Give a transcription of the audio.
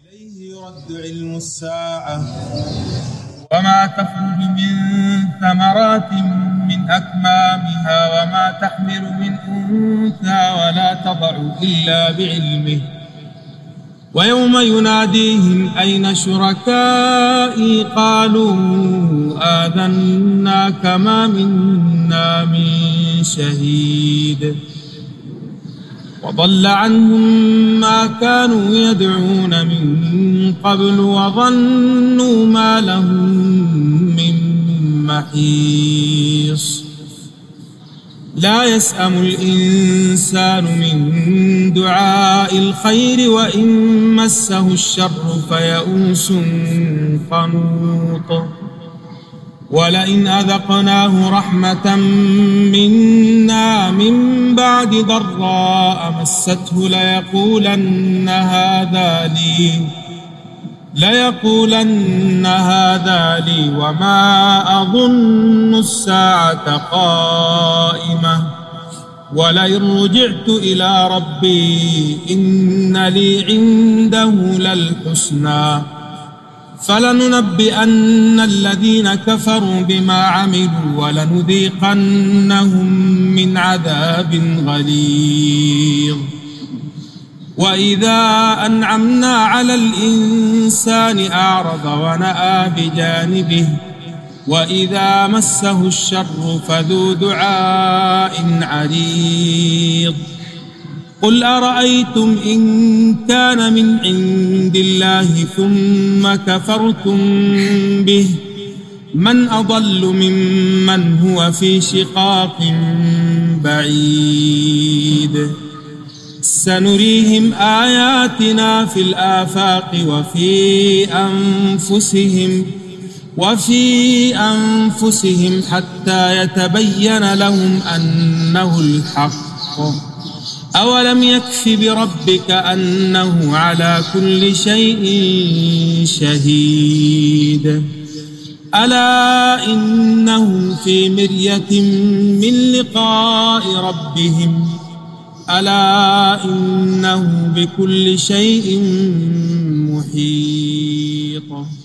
إليه يرد علم الساعة وما تخرج من ثمرات من أكمامها وما تحمل من أنثى ولا تضع إلا بعلمه ويوم يناديهم أين شركائي قالوا آذناك ما منا من شهيد وضل عنهم ما كانوا يدعون من قبل وظنوا ما لهم من محيص لا يسأم الإنسان من دعاء الخير وإن مسه الشر فيئوس قنوط ولئن أذقناه رحمة منا من بعد ضراء مسته ليقولن هذا لي وما أظن الساعة قائمة ولئن رجعت إلى ربي إن لي عنده للحسنى فلننبئن الذين كفروا بما عملوا ولنذيقنهم من عذاب غليظ وإذا أنعمنا على الإنسان أعرض ونأى بجانبه وإذا مسه الشر فذو دعاء عريض قل أرأيتم إن كان من عند الله ثم كفرتم به من أضل ممن هو في شقاق بعيد سنريهم آياتنا في الآفاق وفي أنفسهم حتى يتبين لهم أنه الحق أولم يكف بربك أنه على كل شيء شهيد ألا إنهم في مرية من لقاء ربهم ألا إنه بكل شيء محيط